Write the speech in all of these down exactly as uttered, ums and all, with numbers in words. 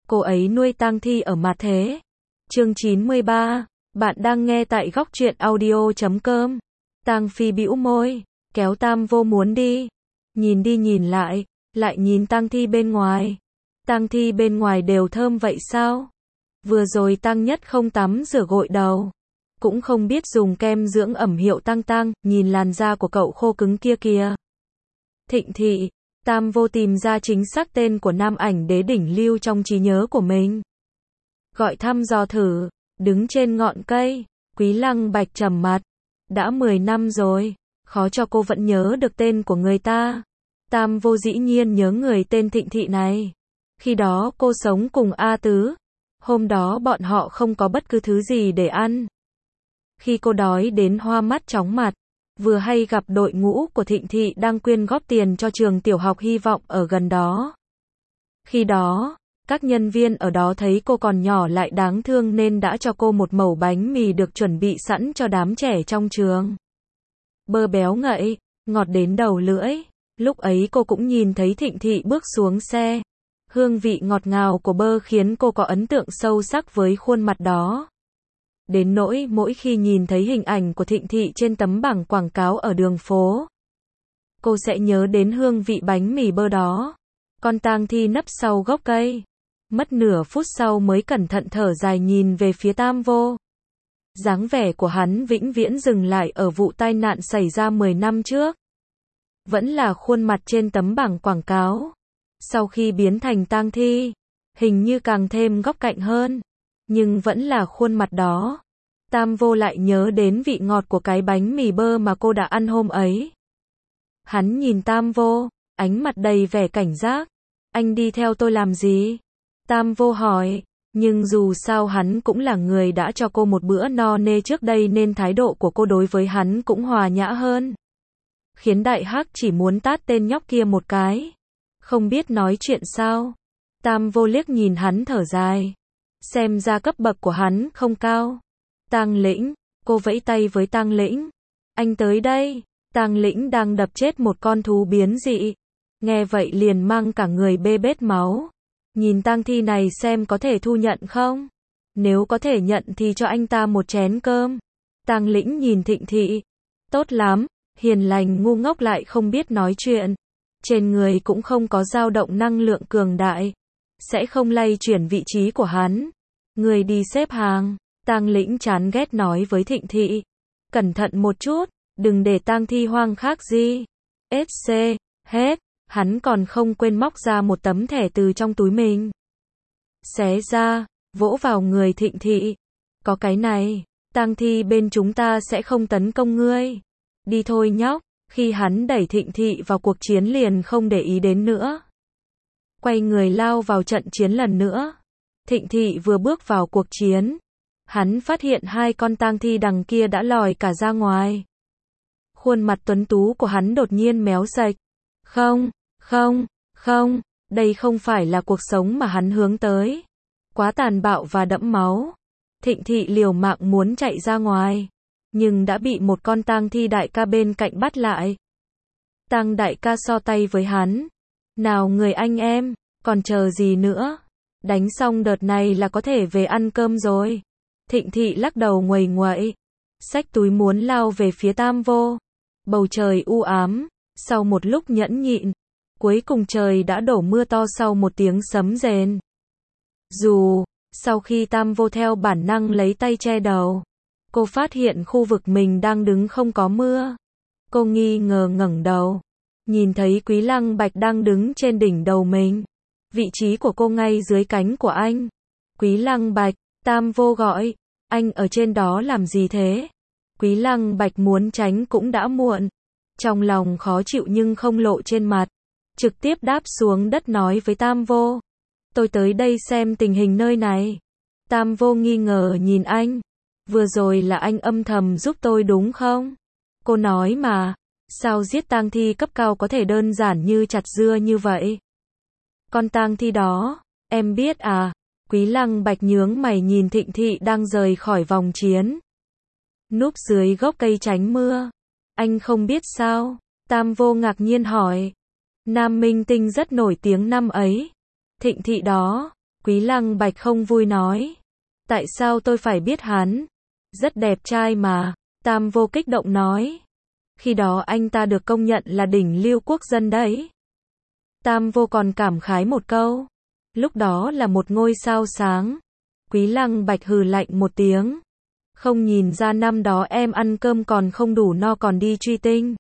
cô ấy nuôi tang thi ở mặt thế. Chương chín mươi ba, bạn đang nghe tại góc truyện audio chấm com. Tang Phi bĩu môi, kéo Tam Vô muốn đi. Nhìn đi nhìn lại, lại nhìn tang thi bên ngoài. Tang thi bên ngoài đều thơm vậy sao? Vừa rồi Tăng Nhất không tắm rửa gội đầu, cũng không biết dùng kem dưỡng ẩm hiệu Tăng Tăng, nhìn làn da của cậu khô cứng kia kìa. Thịnh thị, Tam Vô tìm ra chính xác tên của nam ảnh đế đỉnh lưu trong trí nhớ của mình. Gọi thăm dò thử, đứng trên ngọn cây, Quý Lăng Bạch trầm mặt. Đã mười năm rồi, khó cho cô vẫn nhớ được tên của người ta. Tam Vô dĩ nhiên nhớ người tên Thịnh thị này. Khi đó cô sống cùng A Tứ. Hôm đó bọn họ không có bất cứ thứ gì để ăn. Khi cô đói đến hoa mắt chóng mặt, vừa hay gặp đội ngũ của Thịnh thị đang quyên góp tiền cho trường tiểu học Hy vọng ở gần đó. Khi đó, các nhân viên ở đó thấy cô còn nhỏ lại đáng thương nên đã cho cô một mẩu bánh mì được chuẩn bị sẵn cho đám trẻ trong trường. Bơ béo ngậy, ngọt đến đầu lưỡi. Lúc ấy cô cũng nhìn thấy Thịnh thị bước xuống xe. Hương vị ngọt ngào của bơ khiến cô có ấn tượng sâu sắc với khuôn mặt đó. Đến nỗi mỗi khi nhìn thấy hình ảnh của Thịnh thị trên tấm bảng quảng cáo ở đường phố, cô sẽ nhớ đến hương vị bánh mì bơ đó. Con tang thi nấp sau gốc cây. Mất nửa phút sau mới cẩn thận thở dài nhìn về phía Tam Vô. Dáng vẻ của hắn vĩnh viễn dừng lại ở vụ tai nạn xảy ra mười năm trước. Vẫn là khuôn mặt trên tấm bảng quảng cáo. Sau khi biến thành tang thi, hình như càng thêm góc cạnh hơn, nhưng vẫn là khuôn mặt đó. Tam Vô lại nhớ đến vị ngọt của cái bánh mì bơ mà cô đã ăn hôm ấy. Hắn nhìn Tam Vô, ánh mặt đầy vẻ cảnh giác. Anh đi theo tôi làm gì? Tam Vô hỏi, nhưng dù sao hắn cũng là người đã cho cô một bữa no nê trước đây nên thái độ của cô đối với hắn cũng hòa nhã hơn. Khiến Đại Hắc chỉ muốn tát tên nhóc kia một cái. Không biết nói chuyện sao? Tam Vô liếc nhìn hắn thở dài. Xem ra cấp bậc của hắn không cao. Tang Lĩnh, cô vẫy tay với Tang Lĩnh. Anh tới đây. Tang Lĩnh đang đập chết một con thú biến dị. Nghe vậy liền mang cả người bê bết máu. Nhìn tang thi này xem có thể thu nhận không? Nếu có thể nhận thì cho anh ta một chén cơm. Tang Lĩnh nhìn Thịnh thị. Tốt lắm, hiền lành ngu ngốc lại không biết nói chuyện. Trên người cũng không có dao động năng lượng cường đại. Sẽ không lay chuyển vị trí của hắn. Người đi xếp hàng. Tang Lĩnh chán ghét nói với Thịnh thị. Cẩn thận một chút, đừng để tang thi hoang khác gì. ét xê, hết. Hắn còn không quên móc ra một tấm thẻ từ trong túi mình. Xé ra, vỗ vào người Thịnh thị. Có cái này, tang thi bên chúng ta sẽ không tấn công ngươi. Đi thôi nhóc. Khi hắn đẩy Thịnh thị vào cuộc chiến liền không để ý đến nữa. Quay người lao vào trận chiến lần nữa. Thịnh thị vừa bước vào cuộc chiến, hắn phát hiện hai con tang thi đằng kia đã lòi cả ra ngoài. Khuôn mặt tuấn tú của hắn đột nhiên méo sạch. Không, không, không, đây không phải là cuộc sống mà hắn hướng tới. Quá tàn bạo và đẫm máu. Thịnh thị liều mạng muốn chạy ra ngoài, nhưng đã bị một con tang thi đại ca bên cạnh bắt lại. Tang đại ca so tay với hắn. Nào người anh em, còn chờ gì nữa? Đánh xong đợt này là có thể về ăn cơm rồi. Thịnh thị lắc đầu nguầy nguậy. Xách túi muốn lao về phía Tam Vô. Bầu trời u ám, sau một lúc nhẫn nhịn, cuối cùng trời đã đổ mưa to sau một tiếng sấm rền. Dù, sau khi Tam Vô theo bản năng lấy tay che đầu, cô phát hiện khu vực mình đang đứng không có mưa. Cô nghi ngờ ngẩng đầu, nhìn thấy Quý Lăng Bạch đang đứng trên đỉnh đầu mình. Vị trí của cô ngay dưới cánh của anh. Quý Lăng Bạch, Tam Vô gọi, anh ở trên đó làm gì thế? Quý Lăng Bạch muốn tránh cũng đã muộn. Trong lòng khó chịu nhưng không lộ trên mặt. Trực tiếp đáp xuống đất nói với Tam Vô. Tôi tới đây xem tình hình nơi này. Tam Vô nghi ngờ nhìn anh. Vừa rồi là anh âm thầm giúp tôi đúng không? Cô nói mà, sao giết tang thi cấp cao có thể đơn giản như chặt dưa như vậy? Con tang thi đó, em biết à? Quý Lăng Bạch nhướng mày nhìn Thịnh thị đang rời khỏi vòng chiến. Núp dưới gốc cây tránh mưa. Anh không biết sao? Tam Vô ngạc nhiên hỏi. Nam minh tinh rất nổi tiếng năm ấy. Thịnh thị đó, Quý Lăng Bạch không vui nói. Tại sao tôi phải biết hắn? Rất đẹp trai mà. Tam Vô kích động nói. Khi đó anh ta được công nhận là đỉnh lưu quốc dân đấy. Tam Vô còn cảm khái một câu. Lúc đó là một ngôi sao sáng. Quý Lăng Bạch hừ lạnh một tiếng. Không nhìn ra năm đó em ăn cơm còn không đủ no còn đi truy tinh.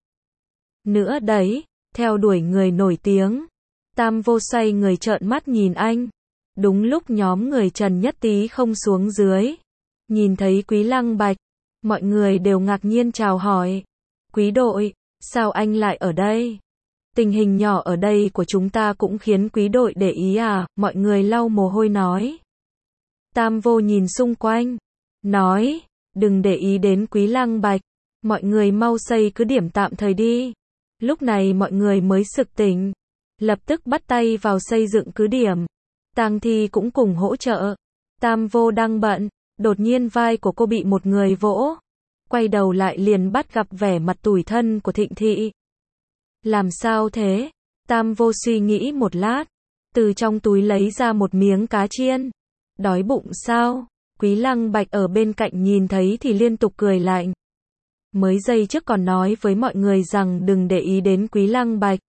Nữa đấy, theo đuổi người nổi tiếng. Tam Vô xoay người trợn mắt nhìn anh. Đúng lúc nhóm người Trần Nhất Tý không xuống dưới. Nhìn thấy Quý Lăng Bạch, mọi người đều ngạc nhiên chào hỏi. Quý đội, sao anh lại ở đây? Tình hình nhỏ ở đây của chúng ta cũng khiến quý đội để ý à? Mọi người lau mồ hôi nói. Tam Vô nhìn xung quanh, nói, đừng để ý đến Quý Lăng Bạch, mọi người mau xây cứ điểm tạm thời đi. Lúc này mọi người mới sực tỉnh, lập tức bắt tay vào xây dựng cứ điểm. Tang Thi cũng cùng hỗ trợ. Tam Vô đang bận, đột nhiên vai của cô bị một người vỗ. Quay đầu lại liền bắt gặp vẻ mặt tủi thân của Thịnh Thị. Làm sao thế? Tam Vô suy nghĩ một lát, từ trong túi lấy ra một miếng cá chiên. Đói bụng sao? Quý Lăng Bạch ở bên cạnh nhìn thấy thì liên tục cười lạnh. Mới giây trước còn nói với mọi người rằng đừng để ý đến Quý Lăng Bạch.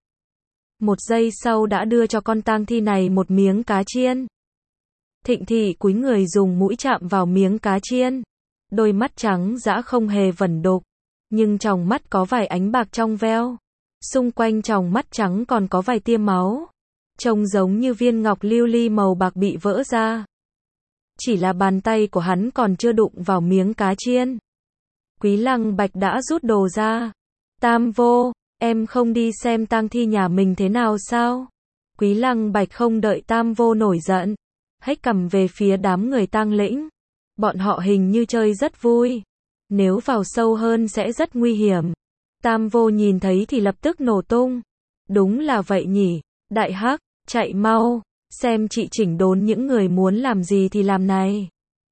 Một giây sau đã đưa cho con Tang Thi này một miếng cá chiên. Thịnh Thị cúi người dùng mũi chạm vào miếng cá chiên. Đôi mắt trắng dã không hề vẩn đục, nhưng tròng mắt có vài ánh bạc trong veo. Xung quanh tròng mắt trắng còn có vài tia máu. Trông giống như viên ngọc lưu ly màu bạc bị vỡ ra. Chỉ là bàn tay của hắn còn chưa đụng vào miếng cá chiên. Quý Lăng Bạch đã rút đồ ra. Tam Vô, em không đi xem tang thi nhà mình thế nào sao? Quý Lăng Bạch không đợi Tam Vô nổi giận, hất cằm về phía đám người Tang Lĩnh. Bọn họ hình như chơi rất vui. Nếu vào sâu hơn sẽ rất nguy hiểm. Tam Vô nhìn thấy thì lập tức nổ tung. Đúng là vậy nhỉ. Đại Hắc, chạy mau. Xem chị chỉnh đốn những người muốn làm gì thì làm này.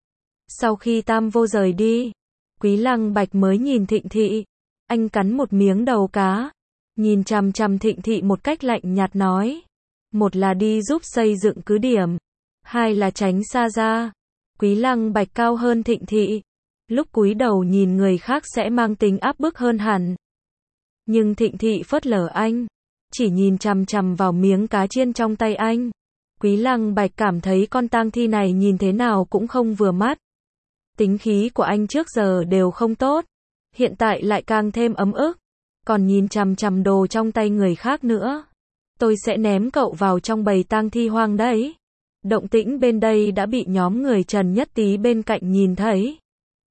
Sau khi Tam Vô rời đi, Quý Lăng Bạch mới nhìn Thịnh Thị. Anh cắn một miếng đầu cá. Nhìn chằm chằm Thịnh Thị một cách lạnh nhạt nói. Một là đi giúp xây dựng cứ điểm. Hai là tránh xa ra. Quý Lăng Bạch cao hơn Thịnh Thị. Lúc cúi đầu nhìn người khác sẽ mang tính áp bức hơn hẳn. Nhưng Thịnh Thị phớt lờ anh. Chỉ nhìn chằm chằm vào miếng cá chiên trong tay anh. Quý Lăng Bạch cảm thấy con tang thi này nhìn thế nào cũng không vừa mắt. Tính khí của anh trước giờ đều không tốt. Hiện tại lại càng thêm ấm ức. Còn nhìn chằm chằm đồ trong tay người khác nữa. Tôi sẽ ném cậu vào trong bầy tang thi hoang đấy. Động tĩnh bên đây đã bị nhóm người Trần Nhất Tý bên cạnh nhìn thấy.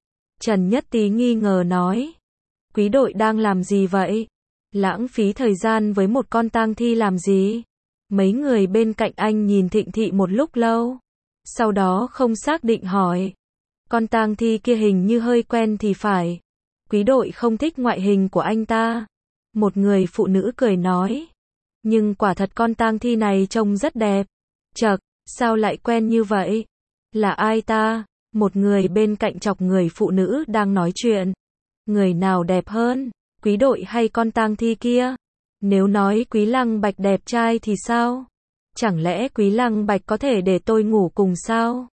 Trần Nhất Tý nghi ngờ nói. Quý đội đang làm gì vậy? Lãng phí thời gian với một con tang thi làm gì? Mấy người bên cạnh anh nhìn Thịnh Thị một lúc lâu. Sau đó không xác định hỏi. Con tang thi kia hình như hơi quen thì phải. Quý đội không thích ngoại hình của anh ta. Một người phụ nữ cười nói. Nhưng quả thật con tang thi này trông rất đẹp. Chậc, sao lại quen như vậy? Là ai ta? Một người bên cạnh chọc người phụ nữ đang nói chuyện. Người nào đẹp hơn? Quý đội hay con tang thi kia? Nếu nói Quý Lăng Bạch đẹp trai thì sao? Chẳng lẽ Quý Lăng Bạch có thể để tôi ngủ cùng sao?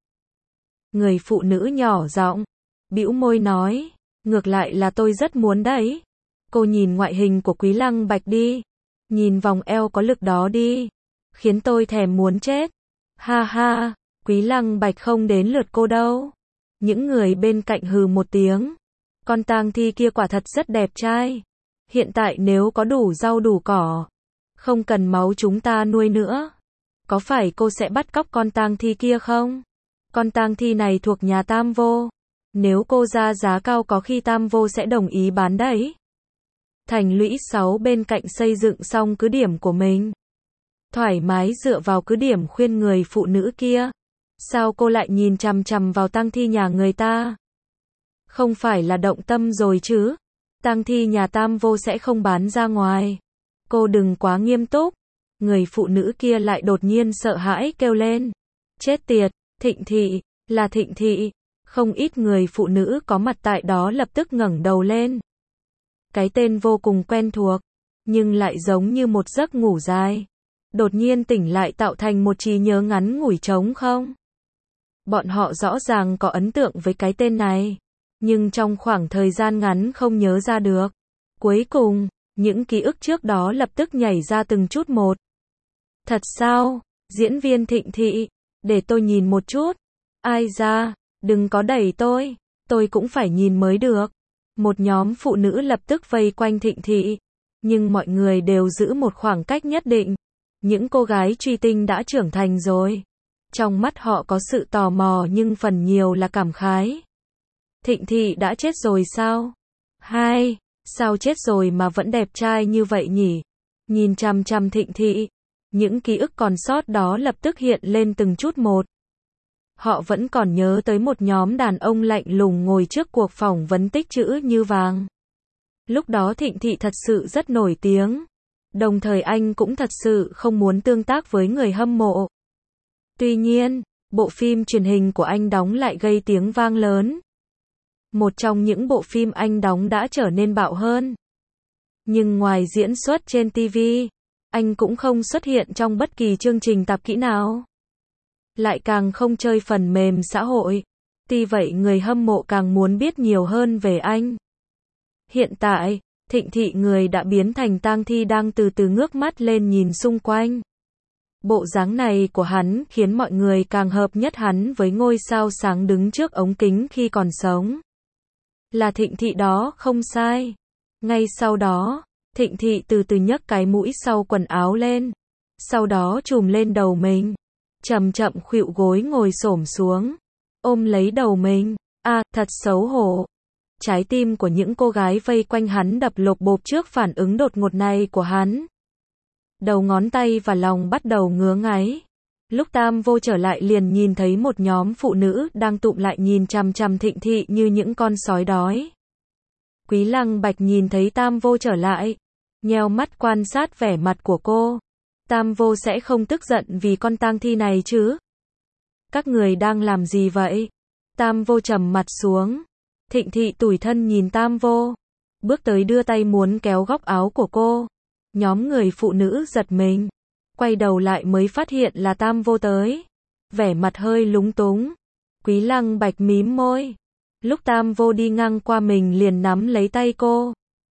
Người phụ nữ nhỏ giọng, bĩu môi nói, ngược lại là tôi rất muốn đấy. Cô nhìn ngoại hình của Quý Lăng Bạch đi, nhìn vòng eo có lực đó đi, khiến tôi thèm muốn chết. Ha ha, Quý Lăng Bạch không đến lượt cô đâu. Những người bên cạnh hừ một tiếng. Con tang thi kia quả thật rất đẹp trai. Hiện tại nếu có đủ rau đủ cỏ, không cần máu chúng ta nuôi nữa. Có phải cô sẽ bắt cóc con tang thi kia không? Con tang thi này thuộc nhà Tam Vô. Nếu cô ra giá cao có khi Tam Vô sẽ đồng ý bán đấy. Thành Lũy sáu bên cạnh xây dựng xong cứ điểm của mình. Thoải mái dựa vào cứ điểm khuyên người phụ nữ kia. Sao cô lại nhìn chằm chằm vào tang thi nhà người ta? Không phải là động tâm rồi chứ? Tang thi nhà Tam Vô sẽ không bán ra ngoài. Cô đừng quá nghiêm túc. Người phụ nữ kia lại đột nhiên sợ hãi kêu lên. Chết tiệt, Thịnh Thị, là Thịnh Thị. Không ít người phụ nữ có mặt tại đó lập tức ngẩng đầu lên. Cái tên vô cùng quen thuộc, nhưng lại giống như một giấc ngủ dài. đột nhiên tỉnh lại tạo thành một trí nhớ ngắn ngủi trống không? Bọn họ rõ ràng có ấn tượng với cái tên này, nhưng trong khoảng thời gian ngắn không nhớ ra được. Cuối cùng, những ký ức trước đó lập tức nhảy ra từng chút một. Thật sao? Diễn viên Thịnh Thị, để tôi nhìn một chút. Ai ra, đừng có đẩy tôi, tôi cũng phải nhìn mới được. Một nhóm phụ nữ lập tức vây quanh Thịnh Thị, nhưng mọi người đều giữ một khoảng cách nhất định. Những cô gái truy tinh đã trưởng thành rồi. Trong mắt họ có sự tò mò nhưng phần nhiều là cảm khái. Thịnh Thị đã chết rồi sao? Hai, sao chết rồi mà vẫn đẹp trai như vậy nhỉ? Nhìn chằm chằm Thịnh Thị, những ký ức còn sót đó lập tức hiện lên từng chút một. Họ vẫn còn nhớ tới một nhóm đàn ông lạnh lùng ngồi trước cuộc phỏng vấn tích trữ như vàng. Lúc đó Thịnh Thị thật sự rất nổi tiếng. Đồng thời anh cũng thật sự không muốn tương tác với người hâm mộ. Tuy nhiên, bộ phim truyền hình của anh đóng lại gây tiếng vang lớn. Một trong những bộ phim anh đóng đã trở nên bạo hơn. Nhưng ngoài diễn xuất trên ti vi, anh cũng không xuất hiện trong bất kỳ chương trình tạp kỹ nào. Lại càng không chơi phần mềm xã hội. Tuy vậy người hâm mộ càng muốn biết nhiều hơn về anh. Hiện tại, Thịnh Thị người đã biến thành tang thi đang từ từ ngước mắt lên nhìn xung quanh. Bộ dáng này của hắn khiến mọi người càng hợp nhất hắn với ngôi sao sáng đứng trước ống kính khi còn sống. Là Thịnh Thị đó, không sai. Ngay sau đó, Thịnh Thị từ từ nhấc cái mũi sau quần áo lên. Sau đó trùm lên đầu mình. Chậm chậm khuỵu gối ngồi xổm xuống. Ôm lấy đầu mình. À, thật xấu hổ. Trái tim của những cô gái vây quanh hắn đập lộp bộp trước phản ứng đột ngột này của hắn. Đầu ngón tay và lòng bắt đầu ngứa ngáy. Lúc Tam Vô trở lại liền nhìn thấy một nhóm phụ nữ đang tụm lại nhìn chằm chằm Thịnh Thị như những con sói đói. Quý Lăng Bạch nhìn thấy Tam Vô trở lại, nheo mắt quan sát vẻ mặt của cô. Tam Vô sẽ không tức giận vì con tang thi này chứ? Các người đang làm gì vậy? Tam Vô trầm mặt xuống. Thịnh Thị tủi thân nhìn Tam Vô, bước tới đưa tay muốn kéo góc áo của cô. Nhóm người phụ nữ giật mình, quay đầu lại mới phát hiện là Tam Vô tới. Vẻ mặt hơi lúng túng. Quý Lăng Bạch mím môi. Lúc Tam Vô đi ngang qua mình liền nắm lấy tay cô.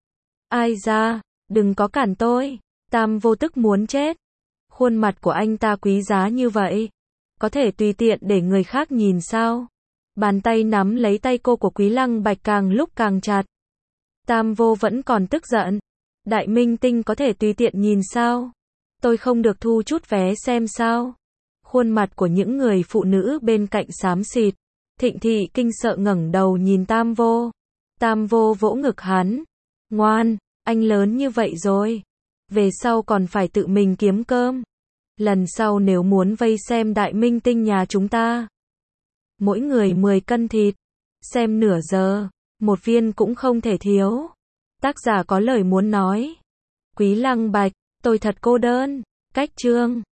Ai ra, đừng có cản tôi. Tam Vô tức muốn chết. Khuôn mặt của anh ta quý giá như vậy, có thể tùy tiện để người khác nhìn sao? Bàn tay nắm lấy tay cô của Quý Lăng Bạch càng lúc càng chặt. Tam Vô vẫn còn tức giận. Đại minh tinh có thể tùy tiện nhìn sao? Tôi không được thu chút vé xem sao? Khuôn mặt của những người phụ nữ bên cạnh xám xịt. Thịnh Thị kinh sợ ngẩng đầu nhìn Tam Vô. Tam Vô vỗ ngực hắn. Ngoan, anh lớn như vậy rồi. Về sau còn phải tự mình kiếm cơm. Lần sau nếu muốn vây xem đại minh tinh nhà chúng ta, mỗi người mười cân thịt, xem nửa giờ, một viên cũng không thể thiếu. Tác giả có lời muốn nói. Quý Lăng Bạch, tôi thật cô đơn. Cách chương